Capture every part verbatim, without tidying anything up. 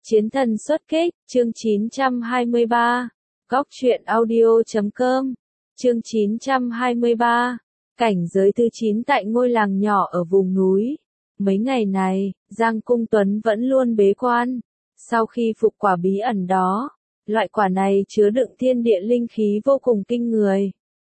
Chiến thần xuất kích, chương chín trăm hai mươi ba. Góc truyện audio chấm com. Chương chín trăm hai mươi ba. Cảnh giới thứ chín tại ngôi làng nhỏ ở vùng núi. Mấy ngày này, Giang Cung Tuấn vẫn luôn bế quan. Sau khi phục quả bí ẩn đó, loại quả này chứa đựng thiên địa linh khí vô cùng kinh người.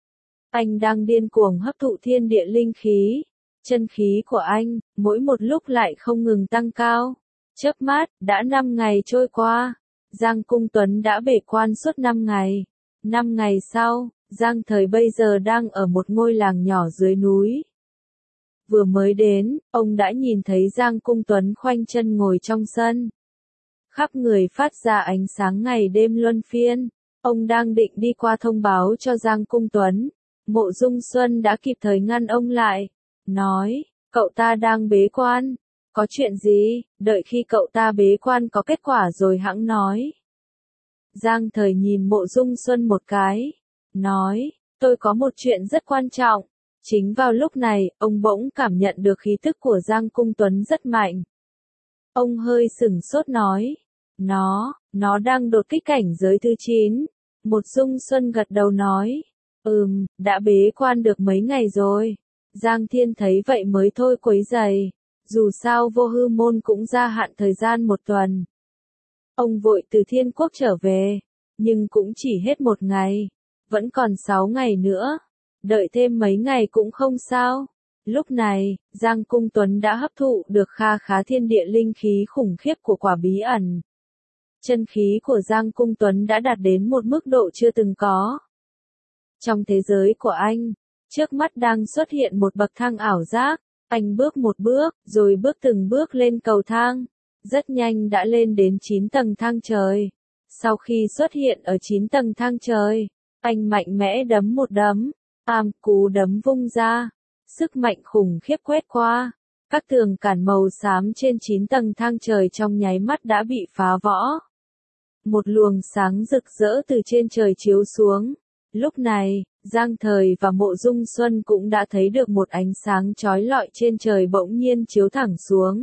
Anh đang điên cuồng hấp thụ thiên địa linh khí. Chân khí của anh, mỗi một lúc lại không ngừng tăng cao. Chớp mắt, đã năm ngày trôi qua. Giang Cung Tuấn đã bế quan suốt năm ngày. Năm ngày sau, Giang Thời bây giờ đang ở một ngôi làng nhỏ dưới núi. Vừa mới đến, ông đã nhìn thấy Giang Cung Tuấn khoanh chân ngồi trong sân. Khắp người phát ra ánh sáng ngày đêm luân phiên. Ông đang định đi qua thông báo cho Giang Cung Tuấn. Mộ Dung Xuân đã kịp thời ngăn ông lại. Nói, cậu ta đang bế quan. Có chuyện gì, đợi khi cậu ta bế quan có kết quả rồi hẵng nói. Giang Thời nhìn Mộ Dung Xuân một cái. Nói, tôi có một chuyện rất quan trọng. Chính vào lúc này, ông bỗng cảm nhận được khí tức của Giang Cung Tuấn rất mạnh. Ông hơi sửng sốt nói. Nó, nó đang đột kích cảnh giới thứ chín. Mộ Dung Xuân gật đầu nói. Ừm, đã bế quan được mấy ngày rồi. Giang Thiên thấy vậy mới thôi quấy giày. Dù sao vô hư môn cũng gia hạn thời gian một tuần. Ông vội từ Thiên Quốc trở về, nhưng cũng chỉ hết một ngày. Vẫn còn sáu ngày nữa. Đợi thêm mấy ngày cũng không sao. Lúc này, Giang Cung Tuấn đã hấp thụ được kha khá thiên địa linh khí khủng khiếp của quả bí ẩn. Chân khí của Giang Cung Tuấn đã đạt đến một mức độ chưa từng có. Trong thế giới của anh, trước mắt đang xuất hiện một bậc thang ảo giác. Anh bước một bước, rồi bước từng bước lên cầu thang. Rất nhanh đã lên đến chín tầng thang trời. Sau khi xuất hiện ở chín tầng thang trời, anh mạnh mẽ đấm một đấm. Am cú đấm vung ra. Sức mạnh khủng khiếp quét qua. Các tường cản màu xám trên chín tầng thang trời trong nháy mắt đã bị phá vỡ. Một luồng sáng rực rỡ từ trên trời chiếu xuống. Lúc này, Giang Thời và Mộ Dung Xuân cũng đã thấy được một ánh sáng chói lọi trên trời bỗng nhiên chiếu thẳng xuống.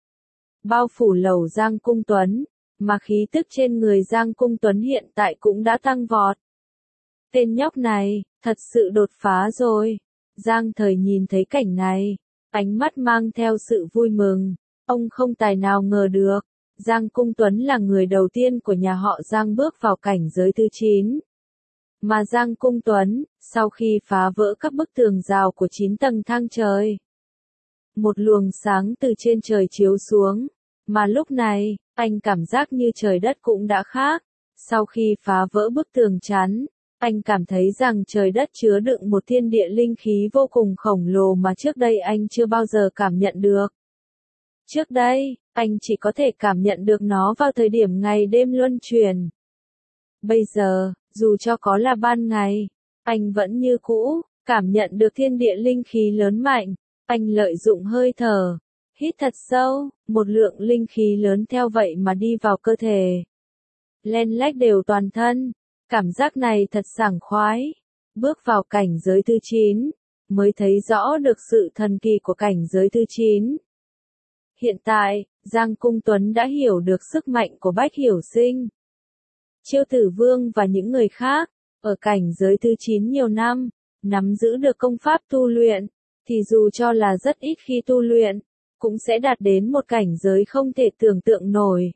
Bao phủ lầu Giang Cung Tuấn, mà khí tức trên người Giang Cung Tuấn hiện tại cũng đã tăng vọt. Tên nhóc này, thật sự đột phá rồi. Giang Thời nhìn thấy cảnh này, ánh mắt mang theo sự vui mừng. Ông không tài nào ngờ được, Giang Cung Tuấn là người đầu tiên của nhà họ Giang bước vào cảnh giới thứ chín. Mà Giang Cung Tuấn, sau khi phá vỡ các bức tường rào của chín tầng thang trời, một luồng sáng từ trên trời chiếu xuống, mà lúc này, anh cảm giác như trời đất cũng đã khác. Sau khi phá vỡ bức tường chắn, anh cảm thấy rằng trời đất chứa đựng một thiên địa linh khí vô cùng khổng lồ mà trước đây anh chưa bao giờ cảm nhận được. Trước đây, anh chỉ có thể cảm nhận được nó vào thời điểm ngày đêm luân chuyển. Bây giờ, dù cho có là ban ngày, anh vẫn như cũ, cảm nhận được thiên địa linh khí lớn mạnh. Anh lợi dụng hơi thở, hít thật sâu, một lượng linh khí lớn theo vậy mà đi vào cơ thể. Len lách đều toàn thân, cảm giác này thật sảng khoái. Bước vào cảnh giới thứ chín, mới thấy rõ được sự thần kỳ của cảnh giới thứ chín. Hiện tại, Giang Cung Tuấn đã hiểu được sức mạnh của Bách Hiểu Sinh, Chiêu Tử Vương và những người khác, ở cảnh giới thứ chín nhiều năm, nắm giữ được công pháp tu luyện, thì dù cho là rất ít khi tu luyện, cũng sẽ đạt đến một cảnh giới không thể tưởng tượng nổi.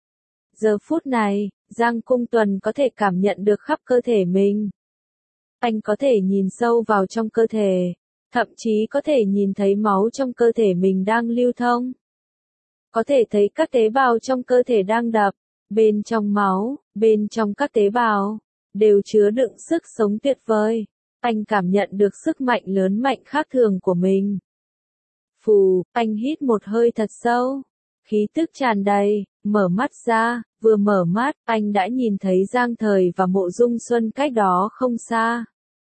Giờ phút này, Giang Cung Tuấn có thể cảm nhận được khắp cơ thể mình. Anh có thể nhìn sâu vào trong cơ thể, thậm chí có thể nhìn thấy máu trong cơ thể mình đang lưu thông. Có thể thấy các tế bào trong cơ thể đang đập. Bên trong máu, bên trong các tế bào, đều chứa đựng sức sống tuyệt vời. Anh cảm nhận được sức mạnh lớn mạnh khác thường của mình. Phù, anh hít một hơi thật sâu. Khí tức tràn đầy, mở mắt ra, vừa mở mắt, anh đã nhìn thấy Giang Thời và Mộ Dung Xuân cách đó không xa.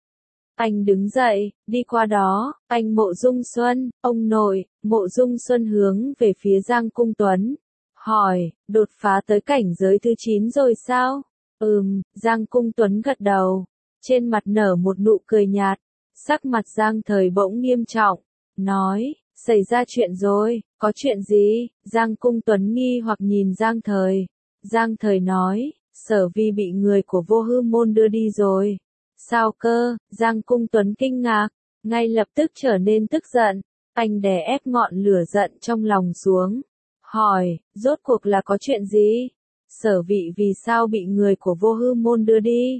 Anh đứng dậy, đi qua đó, anh Mộ Dung Xuân, ông nội. Mộ Dung Xuân hướng về phía Giang Cung Tuấn. Hỏi, đột phá tới cảnh giới thứ chín rồi sao? Ừm, Giang Cung Tuấn gật đầu. Trên mặt nở một nụ cười nhạt. Sắc mặt Giang Thời bỗng nghiêm trọng. Nói, xảy ra chuyện rồi, có chuyện gì? Giang Cung Tuấn nghi hoặc nhìn Giang Thời. Giang Thời nói, Sở Vi bị người của Vô Hư Môn đưa đi rồi. Sao cơ? Giang Cung Tuấn kinh ngạc, ngay lập tức trở nên tức giận. Anh đè ép ngọn lửa giận trong lòng xuống. Hỏi, rốt cuộc là có chuyện gì? Sở Vị vì sao bị người của Vô Hư Môn đưa đi?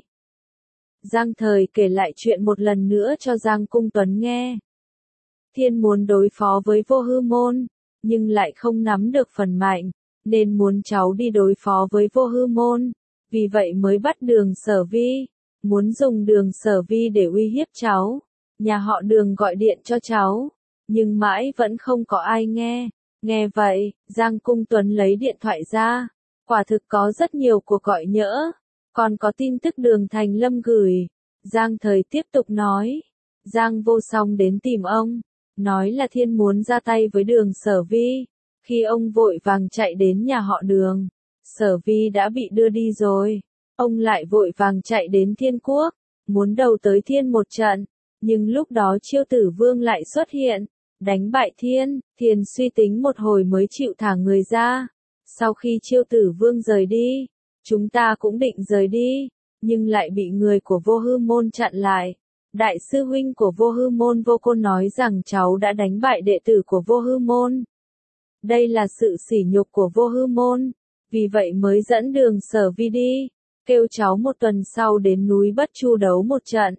Giang Thời kể lại chuyện một lần nữa cho Giang Cung Tuấn nghe. Thiên muốn đối phó với Vô Hư Môn, nhưng lại không nắm được phần mạnh, nên muốn cháu đi đối phó với Vô Hư Môn, vì vậy mới bắt Đường Sở Vi, muốn dùng Đường Sở Vi để uy hiếp cháu. Nhà họ Đường gọi điện cho cháu, nhưng mãi vẫn không có ai nghe. Nghe vậy, Giang Cung Tuấn lấy điện thoại ra, quả thực có rất nhiều cuộc gọi nhỡ, còn có tin tức Đường Thành Lâm gửi. Giang Thời tiếp tục nói, Giang Vô Song đến tìm ông, nói là Thiên muốn ra tay với Đường Sở Vi. Khi ông vội vàng chạy đến nhà họ Đường, Sở Vi đã bị đưa đi rồi. Ông lại vội vàng chạy đến Thiên Quốc, muốn đầu tới Thiên một trận, nhưng lúc đó Chiêu Tử Vương lại xuất hiện, đánh bại Thiên. Thiên suy tính một hồi mới chịu thả người ra. Sau khi Chiêu Tử Vương rời đi, chúng ta cũng định rời đi, nhưng lại bị người của Vô Hư Môn chặn lại. Đại sư huynh của Vô Hư Môn Vô Côn nói rằng cháu đã đánh bại đệ tử của Vô Hư Môn. Đây là sự sỉ nhục của Vô Hư Môn, vì vậy mới dẫn Đường Sở Vi đi, kêu cháu một tuần sau đến núi Bất Chu đấu một trận.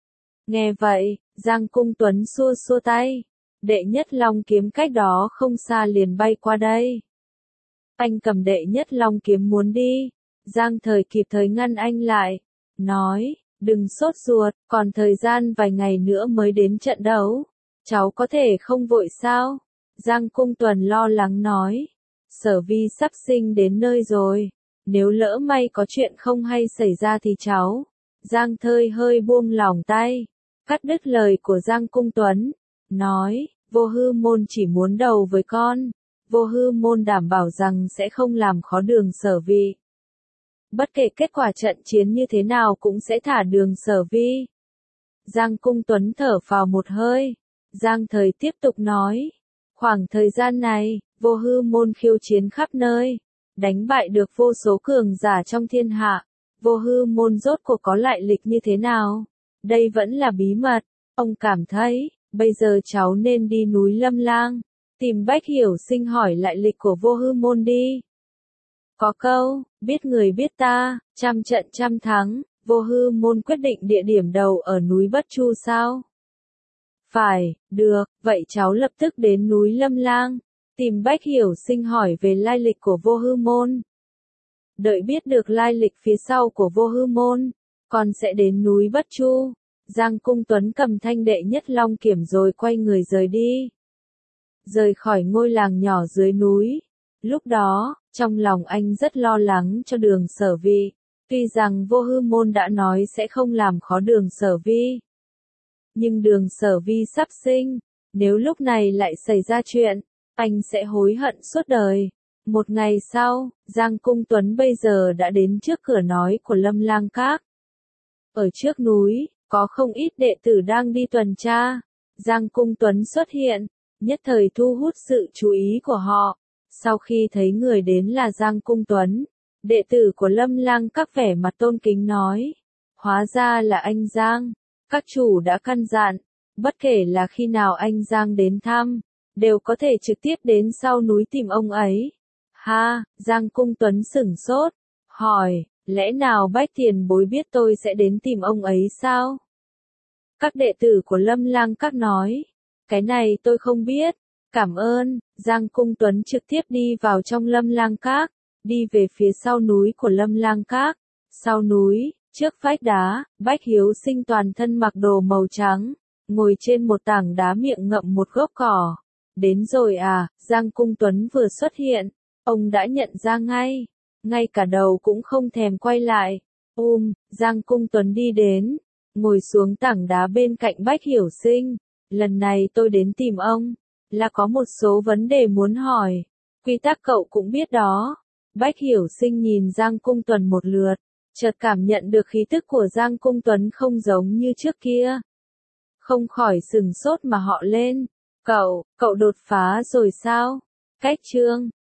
Nghe vậy, Giang Cung Tuấn xua xua tay, đệ nhất long kiếm cách đó không xa liền bay qua đây. Anh cầm đệ nhất long kiếm muốn đi, Giang Thời kịp thời ngăn anh lại, nói, đừng sốt ruột, còn thời gian vài ngày nữa mới đến trận đấu, cháu có thể không vội sao? Giang Cung Tuấn lo lắng nói, Sở Vi sắp sinh đến nơi rồi, nếu lỡ may có chuyện không hay xảy ra thì cháu. Giang Thời hơi buông lỏng tay, cắt đứt lời của Giang Cung Tuấn, nói, Vô Hư Môn chỉ muốn đầu với con, Vô Hư Môn đảm bảo rằng sẽ không làm khó Đường Sở Vi. Bất kể kết quả trận chiến như thế nào cũng sẽ thả Đường Sở Vi. Giang Cung Tuấn thở phào một hơi, Giang Thời tiếp tục nói, khoảng thời gian này, Vô Hư Môn khiêu chiến khắp nơi, đánh bại được vô số cường giả trong thiên hạ. Vô Hư Môn rốt cuộc có lại lịch như thế nào? Đây vẫn là bí mật. Ông cảm thấy, bây giờ cháu nên đi núi Lâm Lang, tìm Bách Hiểu Sinh hỏi lại lịch của Vô Hư Môn đi. Có câu, biết người biết ta, trăm trận trăm thắng, Vô Hư Môn quyết định địa điểm đầu ở núi Bất Chu sao? Phải, được, vậy cháu lập tức đến núi Lâm Lang, tìm Bách Hiểu Sinh hỏi về lai lịch của Vô Hư Môn. Đợi biết được lai lịch phía sau của Vô Hư Môn, con sẽ đến núi Bất Chu. Giang Cung Tuấn cầm thanh đệ nhất long kiếm rồi quay người rời đi. Rời khỏi ngôi làng nhỏ dưới núi. Lúc đó, trong lòng anh rất lo lắng cho Đường Sở Vi. Tuy rằng Vô Hư Môn đã nói sẽ không làm khó Đường Sở Vi, nhưng Đường Sở Vi sắp sinh, nếu lúc này lại xảy ra chuyện, anh sẽ hối hận suốt đời. Một ngày sau, Giang Cung Tuấn bây giờ đã đến trước cửa nói của Lâm Lang Các. Ở trước núi, có không ít đệ tử đang đi tuần tra. Giang Cung Tuấn xuất hiện, nhất thời thu hút sự chú ý của họ. Sau khi thấy người đến là Giang Cung Tuấn, đệ tử của Lâm Lang Các vẻ mặt tôn kính nói, hóa ra là anh Giang. Các chủ đã căn dặn, bất kể là khi nào anh Giang đến thăm, đều có thể trực tiếp đến sau núi tìm ông ấy. Ha, Giang Cung Tuấn sửng sốt, hỏi, lẽ nào Bách tiền bối biết tôi sẽ đến tìm ông ấy sao? Các đệ tử của Lâm Lang Các nói, cái này tôi không biết, cảm ơn. Giang Cung Tuấn trực tiếp đi vào trong Lâm Lang Các, đi về phía sau núi của Lâm Lang Các. Sau núi, trước vách đá, Bách Hiếu Sinh toàn thân mặc đồ màu trắng, ngồi trên một tảng đá miệng ngậm một gốc cỏ. Đến rồi à? Giang Cung Tuấn vừa xuất hiện, ông đã nhận ra ngay, ngay cả đầu cũng không thèm quay lại. Um, Giang Cung Tuấn đi đến, ngồi xuống tảng đá bên cạnh Bách Hiểu Sinh. Lần này tôi đến tìm ông, là có một số vấn đề muốn hỏi. Quy tắc cậu cũng biết đó. Bách Hiểu Sinh nhìn Giang Cung Tuấn một lượt, chợt cảm nhận được khí tức của Giang Cung Tuấn không giống như trước kia. Không khỏi sừng sốt mà họ lên. Cậu, cậu đột phá rồi sao? Cách chương